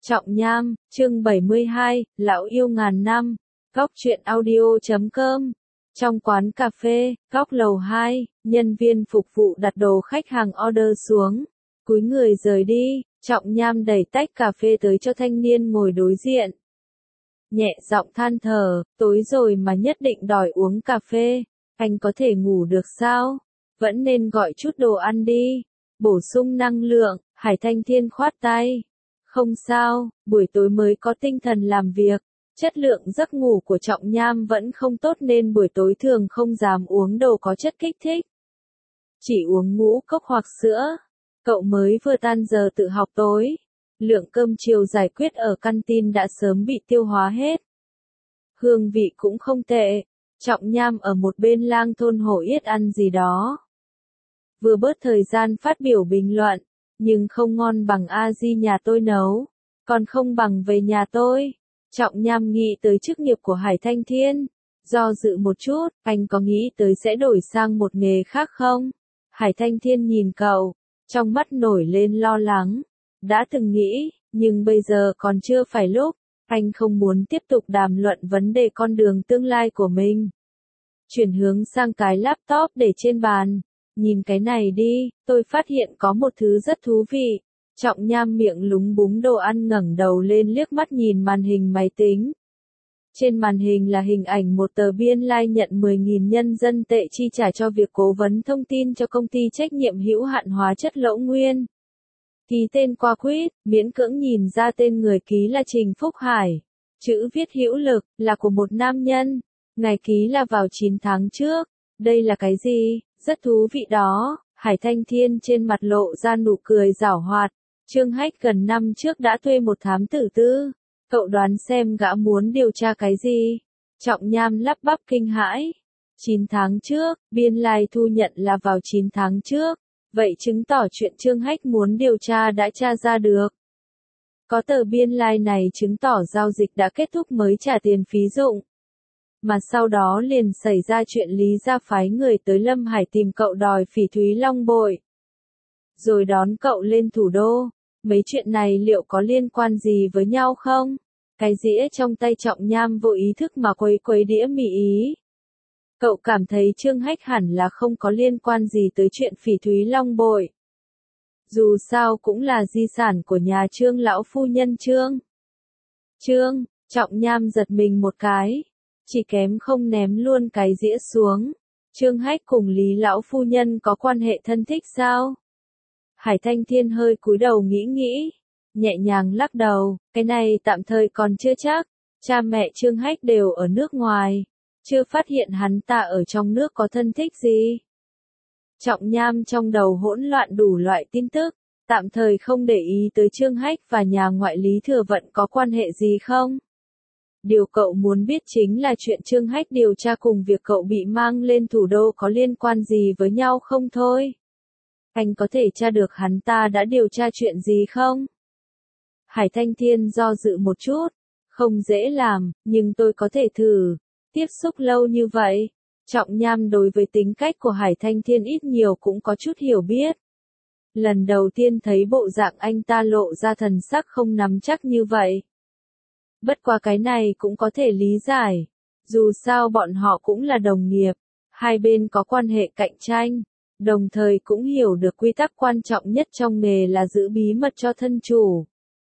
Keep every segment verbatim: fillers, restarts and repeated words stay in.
Trọng Nham, chương bảy mươi hai, Lão yêu ngàn năm, Góc truyện audio chấm com. Trong quán cà phê, góc lầu hai, nhân viên phục vụ đặt đồ khách hàng order xuống, cúi người rời đi, Trọng Nham đẩy tách cà phê tới cho thanh niên ngồi đối diện. Nhẹ giọng than thở, tối rồi mà nhất định đòi uống cà phê, anh có thể ngủ được sao? Vẫn nên gọi chút đồ ăn đi, bổ sung năng lượng. Hải Thanh Thiên khoát tay. Không sao, buổi tối mới có tinh thần làm việc. Chất lượng giấc ngủ của Trọng Nham vẫn không tốt nên buổi tối thường không dám uống đồ có chất kích thích. Chỉ uống ngũ cốc hoặc sữa. Cậu mới vừa tan giờ tự học tối. Lượng cơm chiều giải quyết ở canteen đã sớm bị tiêu hóa hết. Hương vị cũng không tệ. Trọng Nham ở một bên lang thôn hổ yết ăn gì đó. Vừa bớt thời gian phát biểu bình luận. Nhưng không ngon bằng a di nhà tôi nấu. Còn không bằng về nhà tôi. Trọng Nham nghĩ tới chức nghiệp của Hải Thanh Thiên. Do dự một chút, anh có nghĩ tới sẽ đổi sang một nghề khác không? Hải Thanh Thiên nhìn cậu, trong mắt nổi lên lo lắng. Đã từng nghĩ, nhưng bây giờ còn chưa phải lúc. Anh không muốn tiếp tục đàm luận vấn đề con đường tương lai của mình. Chuyển hướng sang cái laptop để trên bàn. Nhìn cái này đi, tôi phát hiện có một thứ rất thú vị. Trọng Nham miệng lúng búng đồ ăn ngẩng đầu lên liếc mắt nhìn màn hình máy tính. Trên màn hình là hình ảnh một tờ biên lai nhận mười nghìn nhân dân tệ chi trả cho việc cố vấn thông tin cho công ty trách nhiệm hữu hạn hóa chất Lỗ Nguyên. Ký tên qua quýt, miễn cưỡng nhìn ra tên người ký là Trình Phúc Hải. Chữ viết hữu lực, là của một nam nhân. Ngày ký là vào chín tháng trước. Đây là cái gì? Rất thú vị đó. Hải Thanh Thiên trên mặt lộ ra nụ cười giảo hoạt. Trương Hách gần năm trước đã thuê một thám tử tư. Cậu đoán xem gã muốn điều tra cái gì? Trọng Nham lắp bắp kinh hãi. chín tháng trước, biên lai thu nhận là vào chín tháng trước. Vậy chứng tỏ chuyện Trương Hách muốn điều tra đã tra ra được. Có tờ biên lai này chứng tỏ giao dịch đã kết thúc mới trả tiền phí dụng. Mà sau đó liền xảy ra chuyện Lý Gia phái người tới Lâm Hải tìm cậu đòi Phỉ Thúy Long bội. Rồi đón cậu lên thủ đô. Mấy chuyện này liệu có liên quan gì với nhau không? Cái dĩa trong tay Trọng Nham vô ý thức mà quấy quấy đĩa mì ý. Cậu cảm thấy Trương Hách hẳn là không có liên quan gì tới chuyện Phỉ Thúy Long bội. Dù sao cũng là di sản của nhà Trương lão phu nhân Trương. Trương, Trọng Nham giật mình một cái. Chỉ kém không ném luôn cái dĩa xuống. Trương Hách cùng Lý lão phu nhân có quan hệ thân thích sao? Hải Thanh Thiên hơi cúi đầu nghĩ nghĩ, nhẹ nhàng lắc đầu, cái này tạm thời còn chưa chắc. Cha mẹ Trương Hách đều ở nước ngoài, chưa phát hiện hắn ta ở trong nước có thân thích gì. Trọng Nham trong đầu hỗn loạn đủ loại tin tức, tạm thời không để ý tới Trương Hách và nhà ngoại Lý Thừa Vận có quan hệ gì không. Điều cậu muốn biết chính là chuyện Trương Hách điều tra cùng việc cậu bị mang lên thủ đô có liên quan gì với nhau không thôi. Anh có thể tra được hắn ta đã điều tra chuyện gì không? Hải Thanh Thiên do dự một chút. Không dễ làm, nhưng tôi có thể thử. Tiếp xúc lâu như vậy. Trọng Nham đối với tính cách của Hải Thanh Thiên ít nhiều cũng có chút hiểu biết. Lần đầu tiên thấy bộ dạng anh ta lộ ra thần sắc không nắm chắc như vậy. Bất qua cái này cũng có thể lý giải. Dù sao bọn họ cũng là đồng nghiệp. Hai bên có quan hệ cạnh tranh. Đồng thời cũng hiểu được quy tắc quan trọng nhất trong nghề là giữ bí mật cho thân chủ.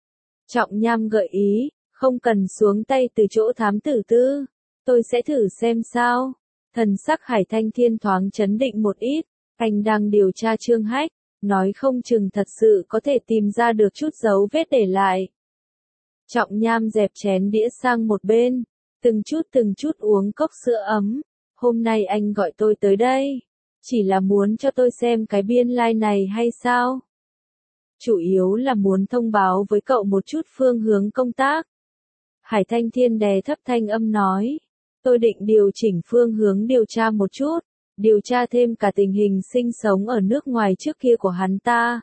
Trọng Nham gợi ý, không cần xuống tay từ chỗ thám tử tư. Tôi sẽ thử xem sao. Thần sắc Hải Thanh Thiên thoáng chấn định một ít. Anh đang điều tra Trương Hách. Nói không chừng thật sự có thể tìm ra được chút dấu vết để lại. Trọng Nham dẹp chén đĩa sang một bên. Từng chút từng chút uống cốc sữa ấm. Hôm nay anh gọi tôi tới đây. Chỉ là muốn cho tôi xem cái biên lai này hay sao? Chủ yếu là muốn thông báo với cậu một chút phương hướng công tác. Hải Thanh Thiên đè thấp thanh âm nói. Tôi định điều chỉnh phương hướng điều tra một chút. Điều tra thêm cả tình hình sinh sống ở nước ngoài trước kia của hắn ta.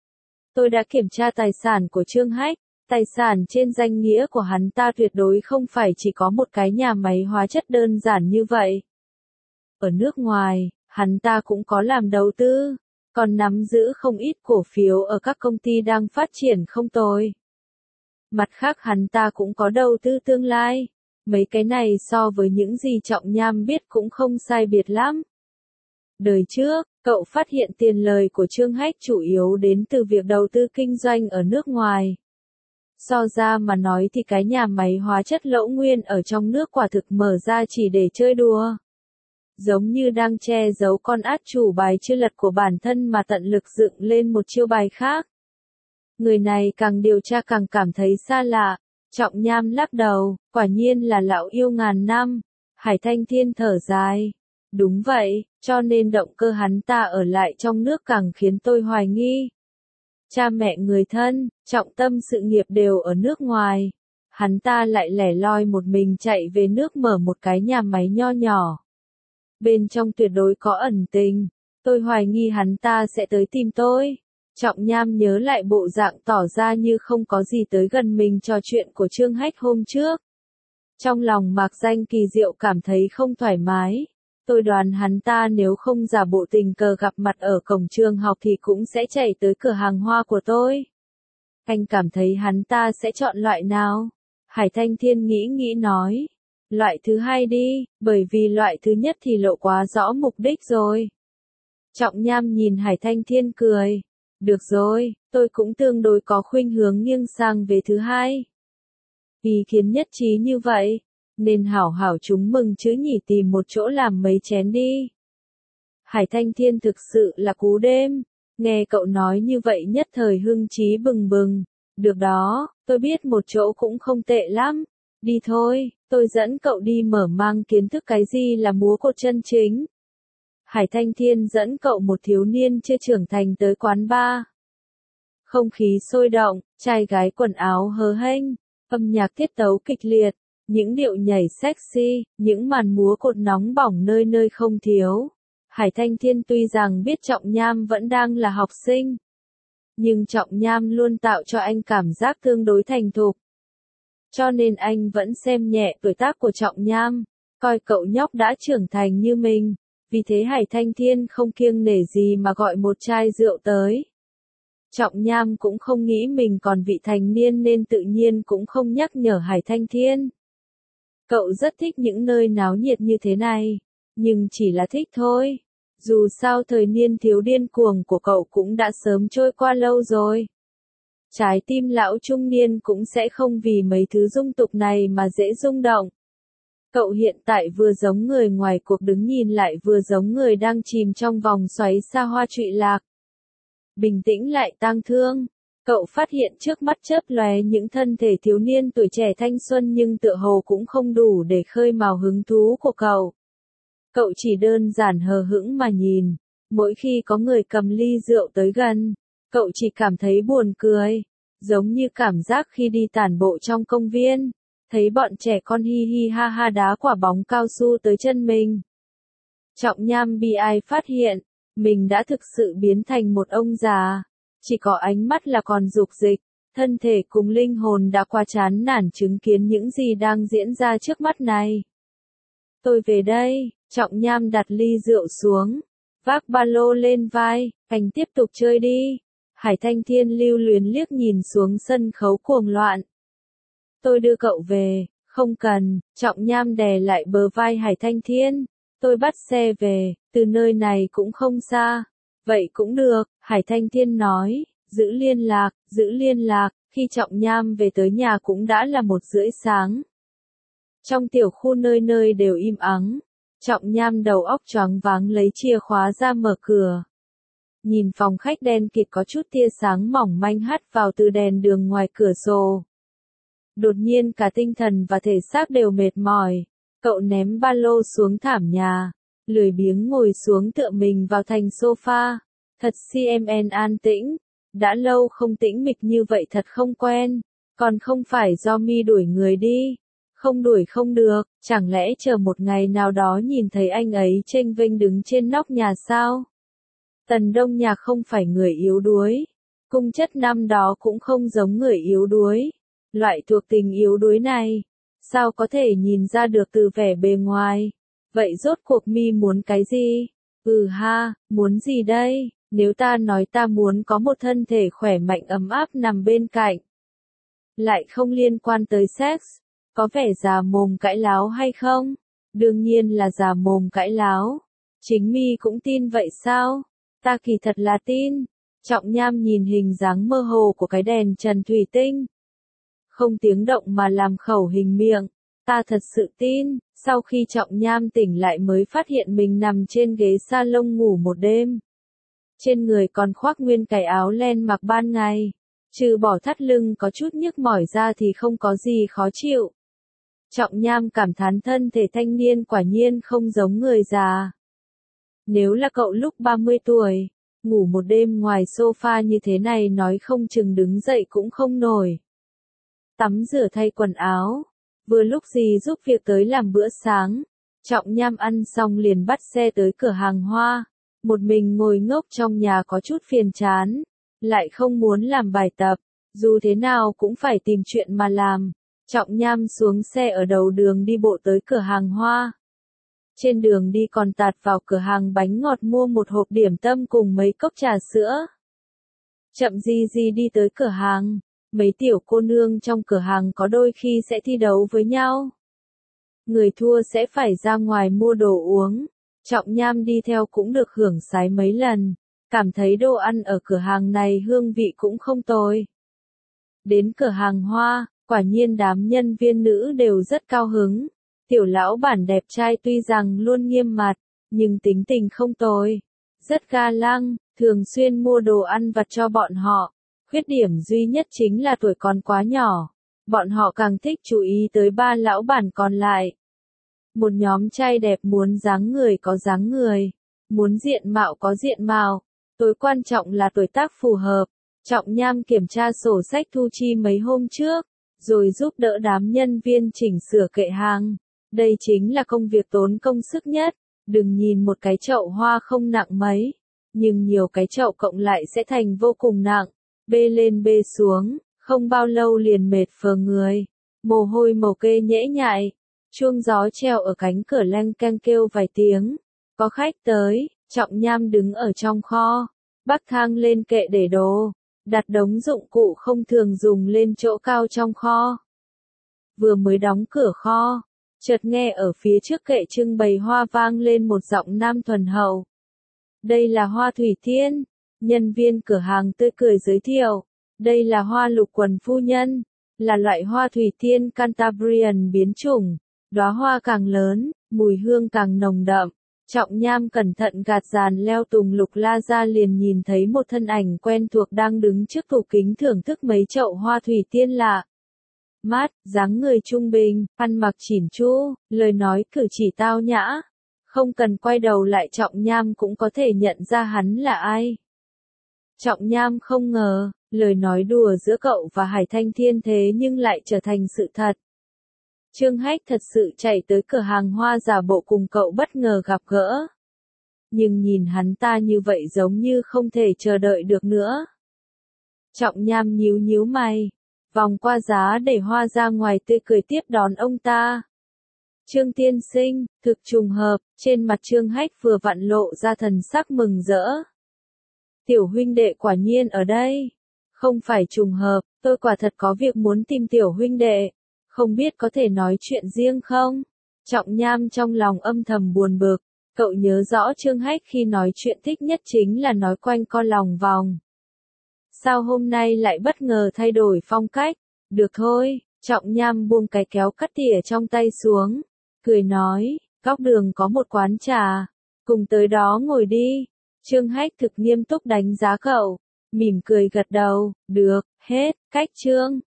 Tôi đã kiểm tra tài sản của Trương Hách. Tài sản trên danh nghĩa của hắn ta tuyệt đối không phải chỉ có một cái nhà máy hóa chất đơn giản như vậy. Ở nước ngoài, hắn ta cũng có làm đầu tư, còn nắm giữ không ít cổ phiếu ở các công ty đang phát triển không tồi. Mặt khác hắn ta cũng có đầu tư tương lai. Mấy cái này so với những gì Trọng Nham biết cũng không sai biệt lắm. Đời trước, cậu phát hiện tiền lời của Trương Hách chủ yếu đến từ việc đầu tư kinh doanh ở nước ngoài. So ra mà nói thì cái nhà máy hóa chất Lỗ Nguyên ở trong nước quả thực mở ra chỉ để chơi đùa. Giống như đang che giấu con át chủ bài chưa lật của bản thân mà tận lực dựng lên một chiêu bài khác. Người này càng điều tra càng cảm thấy xa lạ. Trọng Nham lắc đầu, quả nhiên là lão yêu ngàn năm. Hải Thanh Thiên thở dài. Đúng vậy, cho nên động cơ hắn ta ở lại trong nước càng khiến tôi hoài nghi. Cha mẹ người thân, trọng tâm sự nghiệp đều ở nước ngoài. Hắn ta lại lẻ loi một mình chạy về nước mở một cái nhà máy nho nhỏ. Bên trong tuyệt đối có ẩn tình. Tôi hoài nghi hắn ta sẽ tới tìm tôi. Trọng Nham nhớ lại bộ dạng tỏ ra như không có gì tới gần mình trò chuyện của Trương Hách hôm trước. Trong lòng Mạc Danh kỳ diệu cảm thấy không thoải mái. Tôi đoán hắn ta nếu không giả bộ tình cờ gặp mặt ở cổng trường học thì cũng sẽ chạy tới cửa hàng hoa của tôi. Anh cảm thấy hắn ta sẽ chọn loại nào? Hải Thanh Thiên nghĩ nghĩ nói. Loại thứ hai đi, bởi vì loại thứ nhất thì lộ quá rõ mục đích rồi. Trọng Nham nhìn Hải Thanh Thiên cười. Được rồi, tôi cũng tương đối có khuynh hướng nghiêng sang về thứ hai. Ý kiến nhất trí như vậy, nên hảo hảo chúng mừng chứ nhỉ, tìm một chỗ làm mấy chén đi. Hải Thanh Thiên thực sự là cú đêm, nghe cậu nói như vậy nhất thời hưng trí bừng bừng. Được đó, tôi biết một chỗ cũng không tệ lắm. Đi thôi, tôi dẫn cậu đi mở mang kiến thức cái gì là múa cột chân chính. Hải Thanh Thiên dẫn cậu một thiếu niên chưa trưởng thành tới quán bar. Không khí sôi động, trai gái quần áo hớ hênh, âm nhạc tiết tấu kịch liệt, những điệu nhảy sexy, những màn múa cột nóng bỏng nơi nơi không thiếu. Hải Thanh Thiên tuy rằng biết Trọng Nham vẫn đang là học sinh, nhưng Trọng Nham luôn tạo cho anh cảm giác tương đối thành thục. Cho nên anh vẫn xem nhẹ tuổi tác của Trọng Nham, coi cậu nhóc đã trưởng thành như mình. Vì thế Hải Thanh Thiên không kiêng nể gì mà gọi một chai rượu tới. Trọng Nham cũng không nghĩ mình còn vị thành niên nên tự nhiên cũng không nhắc nhở Hải Thanh Thiên. Cậu rất thích những nơi náo nhiệt như thế này, nhưng chỉ là thích thôi. Dù sao thời niên thiếu điên cuồng của cậu cũng đã sớm trôi qua lâu rồi. Trái tim lão trung niên cũng sẽ không vì mấy thứ dung tục này mà dễ rung động. Cậu hiện tại vừa giống người ngoài cuộc đứng nhìn lại vừa giống người đang chìm trong vòng xoáy xa hoa trụy lạc. Bình tĩnh lại tang thương, cậu phát hiện trước mắt chớp lóe những thân thể thiếu niên tuổi trẻ thanh xuân nhưng tựa hồ cũng không đủ để khơi mào hứng thú của cậu. Cậu chỉ đơn giản hờ hững mà nhìn, mỗi khi có người cầm ly rượu tới gần, cậu chỉ cảm thấy buồn cười, giống như cảm giác khi đi tản bộ trong công viên. Thấy bọn trẻ con hi hi ha ha đá quả bóng cao su tới chân mình. Trọng Nham bi ai phát hiện, mình đã thực sự biến thành một ông già. Chỉ có ánh mắt là còn dục dịch, thân thể cùng linh hồn đã qua chán nản chứng kiến những gì đang diễn ra trước mắt này. Tôi về đây, Trọng Nham đặt ly rượu xuống, vác ba lô lên vai, anh tiếp tục chơi đi. Hải Thanh Thiên lưu luyến liếc nhìn xuống sân khấu cuồng loạn. Tôi đưa cậu về, không cần, Trọng Nham đè lại bờ vai Hải Thanh Thiên. Tôi bắt xe về, từ nơi này cũng không xa. Vậy cũng được, Hải Thanh Thiên nói, giữ liên lạc, giữ liên lạc, khi Trọng Nham về tới nhà cũng đã là một rưỡi sáng. Trong tiểu khu nơi nơi đều im ắng, Trọng Nham đầu óc choáng váng lấy chìa khóa ra mở cửa. Nhìn phòng khách đen kịt có chút tia sáng mỏng manh hắt vào từ đèn đường ngoài cửa sổ. Đột nhiên cả tinh thần và thể xác đều mệt mỏi, cậu ném ba lô xuống thảm nhà, lười biếng ngồi xuống tựa mình vào thành sofa. Thật xê em en an tĩnh, đã lâu không tĩnh mịch như vậy thật không quen, còn không phải do mi đuổi người đi. Không đuổi không được, chẳng lẽ chờ một ngày nào đó nhìn thấy anh ấy chênh vênh đứng trên nóc nhà sao? Tần Đông Nhạc không phải người yếu đuối, cung chất năm đó cũng không giống người yếu đuối. Loại thuộc tình yếu đuối này, sao có thể nhìn ra được từ vẻ bề ngoài? Vậy rốt cuộc mi muốn cái gì? Ừ ha, muốn gì đây? Nếu ta nói ta muốn có một thân thể khỏe mạnh ấm áp nằm bên cạnh. lại không liên quan tới sex, có vẻ già mồm cãi láo hay không? Đương nhiên là già mồm cãi láo. Chính mi cũng tin vậy sao? Ta kỳ thật là tin. Trọng Nham nhìn hình dáng mơ hồ của cái đèn trần thủy tinh. Không tiếng động mà làm khẩu hình miệng. Ta thật sự tin. Sau khi Trọng Nham tỉnh lại mới phát hiện mình nằm trên ghế salon ngủ một đêm. Trên người còn khoác nguyên cái áo len mặc ban ngày. Trừ bỏ thắt lưng có chút nhức mỏi ra thì không có gì khó chịu. Trọng Nham cảm thán thân thể thanh niên quả nhiên không giống người già. Nếu là cậu lúc ba mươi tuổi, ngủ một đêm ngoài sofa như thế này nói không chừng đứng dậy cũng không nổi. Tắm rửa thay quần áo, vừa lúc dì giúp việc tới làm bữa sáng. Trọng Nham ăn xong liền bắt xe tới cửa hàng hoa. Một mình ngồi ngốc trong nhà có chút phiền chán, lại không muốn làm bài tập, dù thế nào cũng phải tìm chuyện mà làm. Trọng Nham xuống xe ở đầu đường đi bộ tới cửa hàng hoa. Trên đường đi còn tạt vào cửa hàng bánh ngọt mua một hộp điểm tâm cùng mấy cốc trà sữa. Chậm gì gì đi tới cửa hàng, mấy tiểu cô nương trong cửa hàng có đôi khi sẽ thi đấu với nhau. Người thua sẽ phải ra ngoài mua đồ uống. Trọng Nham đi theo cũng được hưởng sái mấy lần, cảm thấy đồ ăn ở cửa hàng này hương vị cũng không tồi. Đến cửa hàng hoa, quả nhiên đám nhân viên nữ đều rất cao hứng. Tiểu lão bản đẹp trai tuy rằng luôn nghiêm mặt, nhưng tính tình không tồi, rất ga lăng, thường xuyên mua đồ ăn vặt cho bọn họ. Khuyết điểm duy nhất chính là tuổi còn quá nhỏ. Bọn họ càng thích chú ý tới ba lão bản còn lại. Một nhóm trai đẹp muốn dáng người có dáng người, muốn diện mạo có diện mạo, tối quan trọng là tuổi tác phù hợp. Trọng Nham kiểm tra sổ sách thu chi mấy hôm trước, rồi giúp đỡ đám nhân viên chỉnh sửa kệ hàng. Đây chính là công việc tốn công sức nhất. Đừng nhìn một cái chậu hoa không nặng mấy, nhưng nhiều cái chậu cộng lại sẽ thành vô cùng nặng. Bê lên bê xuống, không bao lâu liền mệt phờ người. Mồ hôi mồ kê nhễ nhại. Chuông gió treo ở cánh cửa leng keng kêu vài tiếng. Có khách tới, Trọng Nham đứng ở trong kho. Bắc thang lên kệ để đồ, đặt đống dụng cụ không thường dùng lên chỗ cao trong kho. Vừa mới đóng cửa kho, chợt nghe ở phía trước kệ trưng bày hoa vang lên một giọng nam thuần hậu. Đây là hoa thủy tiên. Nhân viên cửa hàng tươi cười giới thiệu. Đây là hoa lục quần phu nhân, là loại hoa thủy tiên Cantabrian biến chủng. Đóa hoa càng lớn, mùi hương càng nồng đậm. Trọng Nham cẩn thận gạt dàn leo tùng lục la ra liền nhìn thấy một thân ảnh quen thuộc đang đứng trước tủ kính thưởng thức mấy chậu hoa thủy tiên lạ. Mát, dáng người trung bình, ăn mặc chỉn chu, lời nói cử chỉ tao nhã. Không cần quay đầu lại Trọng Nham cũng có thể nhận ra hắn là ai. Trọng Nham không ngờ, lời nói đùa giữa cậu và Hải Thanh Thiên thế nhưng lại trở thành sự thật. Trương Hách thật sự chạy tới cửa hàng hoa giả bộ cùng cậu bất ngờ gặp gỡ. Nhưng nhìn hắn ta như vậy giống như không thể chờ đợi được nữa. Trọng Nham nhíu nhíu mày, vòng qua giá để hoa ra ngoài tươi cười tiếp đón ông ta. Trương tiên sinh, thực trùng hợp, trên mặt Trương Hách vừa vặn lộ ra thần sắc mừng rỡ. Tiểu huynh đệ quả nhiên ở đây. Không phải trùng hợp, tôi quả thật có việc muốn tìm tiểu huynh đệ. Không biết có thể nói chuyện riêng không? Trọng Nham trong lòng âm thầm buồn bực. Cậu nhớ rõ Trương Hách khi nói chuyện thích nhất chính là nói quanh co lòng vòng. Sao hôm nay lại bất ngờ thay đổi phong cách? Được thôi, Trọng Nham buông cái kéo cắt tỉa trong tay xuống. Cười nói, góc đường có một quán trà. Cùng tới đó ngồi đi. Trương Hách thực nghiêm túc đánh giá cậu. Mỉm cười gật đầu, được, hết, cách Trương.